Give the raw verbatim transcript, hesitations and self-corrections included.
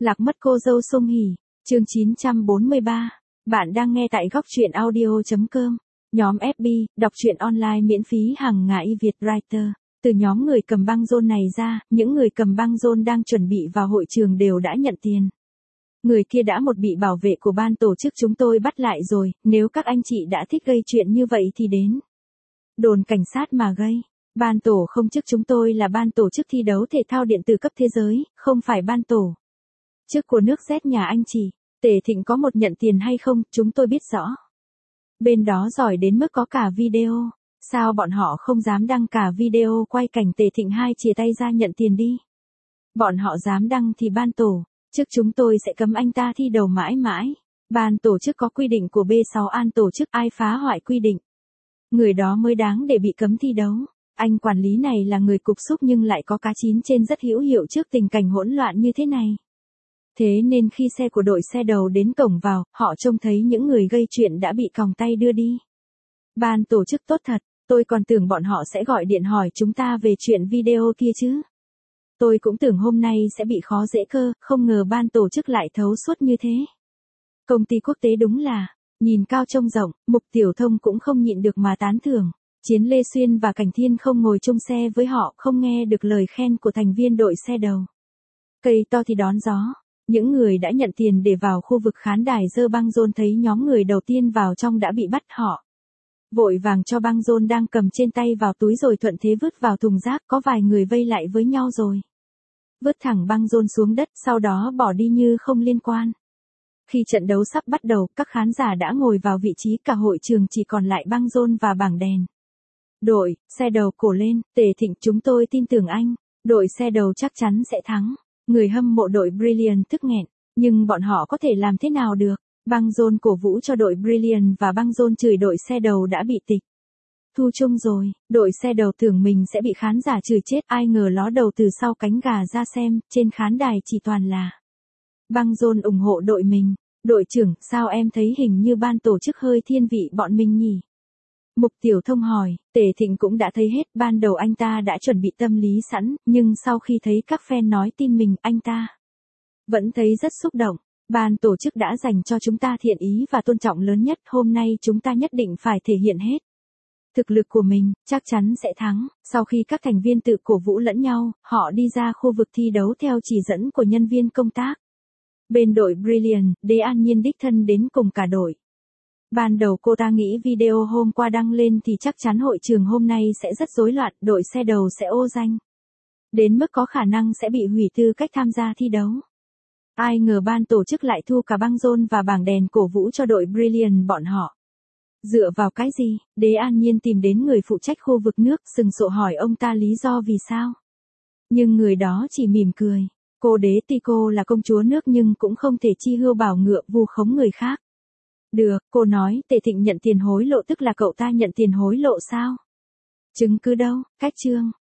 Lạc mất cô dâu Song Hỷ, chương chín trăm bốn mươi ba. Bạn đang nghe tại góc truyện audio chấm com. Nhóm ép bê, đọc truyện online miễn phí hàng ngày Việt Writer. Từ nhóm người cầm băng rôn này ra, những người cầm băng rôn đang chuẩn bị vào hội trường đều đã nhận tiền. Người kia đã một bị bảo vệ của ban tổ chức chúng tôi bắt lại rồi, nếu các anh chị đã thích gây chuyện như vậy thì đến đồn cảnh sát mà gây. Ban tổ không chức chúng tôi là ban tổ chức thi đấu thể thao điện tử cấp thế giới, không phải ban tổ chức của nước Z nhà anh chị. Tề Thịnh có một nhận tiền hay không, chúng tôi biết rõ. Bên đó giỏi đến mức có cả video. Sao bọn họ không dám đăng cả video quay cảnh Tề Thịnh hai chia tay ra nhận tiền đi? Bọn họ dám đăng thì ban tổ chức chúng tôi sẽ cấm anh ta thi đấu mãi mãi. Ban tổ chức có quy định của B sáu an tổ chức, ai phá hoại quy định, người đó mới đáng để bị cấm thi đấu. Anh quản lý này là người cục súc nhưng lại có cá chín trên rất hữu hiệu trước tình cảnh hỗn loạn như thế này. Thế nên khi xe của đội xe đầu đến cổng vào, họ trông thấy những người gây chuyện đã bị còng tay đưa đi. Ban tổ chức tốt thật, tôi còn tưởng bọn họ sẽ gọi điện hỏi chúng ta về chuyện video kia chứ. Tôi cũng tưởng hôm nay sẽ bị khó dễ cơ, không ngờ ban tổ chức lại thấu suốt như thế. Công ty quốc tế đúng là nhìn cao trông rộng. Mục Tiểu Thông cũng không nhịn được mà tán thưởng. Chiến Lê Xuyên và Cảnh Thiên không ngồi chung xe với họ, không nghe được lời khen của thành viên đội xe đầu. Cây to thì đón gió. Những người đã nhận tiền để vào khu vực khán đài dơ băng rôn thấy nhóm người đầu tiên vào trong đã bị bắt, họ vội vàng cho băng rôn đang cầm trên tay vào túi rồi thuận thế vứt vào thùng rác. Có vài người vây lại với nhau rồi vứt thẳng băng rôn xuống đất, sau đó bỏ đi như không liên quan. Khi trận đấu sắp bắt đầu, các khán giả đã ngồi vào vị trí, cả hội trường chỉ còn lại băng rôn và bảng đèn. Đội xe đầu cổ lên, Tề Thịnh, chúng tôi tin tưởng anh, đội xe đầu chắc chắn sẽ thắng. Người hâm mộ đội Brilliant tức nghẹn, nhưng bọn họ có thể làm thế nào được? Băng rôn cổ vũ cho đội Brilliant và băng rôn chửi đội xe đầu đã bị tịch thu chung rồi. Đội xe đầu tưởng mình sẽ bị khán giả chửi chết, ai ngờ ló đầu từ sau cánh gà ra xem, trên khán đài chỉ toàn là băng rôn ủng hộ đội mình. Đội trưởng, sao em thấy hình như ban tổ chức hơi thiên vị bọn mình nhỉ? Mục Tiểu Thông hỏi. Tề Thịnh cũng đã thấy hết, ban đầu anh ta đã chuẩn bị tâm lý sẵn, nhưng sau khi thấy các fan nói tin mình, anh ta vẫn thấy rất xúc động. Ban tổ chức đã dành cho chúng ta thiện ý và tôn trọng lớn nhất, hôm nay chúng ta nhất định phải thể hiện hết thực lực của mình, chắc chắn sẽ thắng. Sau khi các thành viên tự cổ vũ lẫn nhau, họ đi ra khu vực thi đấu theo chỉ dẫn của nhân viên công tác. Bên đội Brilliant, Đế An Nhiên đích thân đến cùng cả đội. Ban đầu cô ta nghĩ video hôm qua đăng lên thì chắc chắn hội trường hôm nay sẽ rất rối loạn, đội xe đầu sẽ ô danh đến mức có khả năng sẽ bị hủy tư cách tham gia thi đấu. Ai ngờ ban tổ chức lại thu cả băng rôn và bảng đèn cổ vũ cho đội Brilliant bọn họ. Dựa vào cái gì? Đế An Nhiên tìm đến người phụ trách khu vực nước, sừng sộ hỏi ông ta lý do vì sao. Nhưng người đó chỉ mỉm cười. Cô Đế Tico là công chúa nước nhưng cũng không thể chi hươu bảo ngựa vu khống người khác. Được, cô nói, Tề Thịnh nhận tiền hối lộ tức là cậu ta nhận tiền hối lộ sao? Chứng cứ đâu? Cách chương.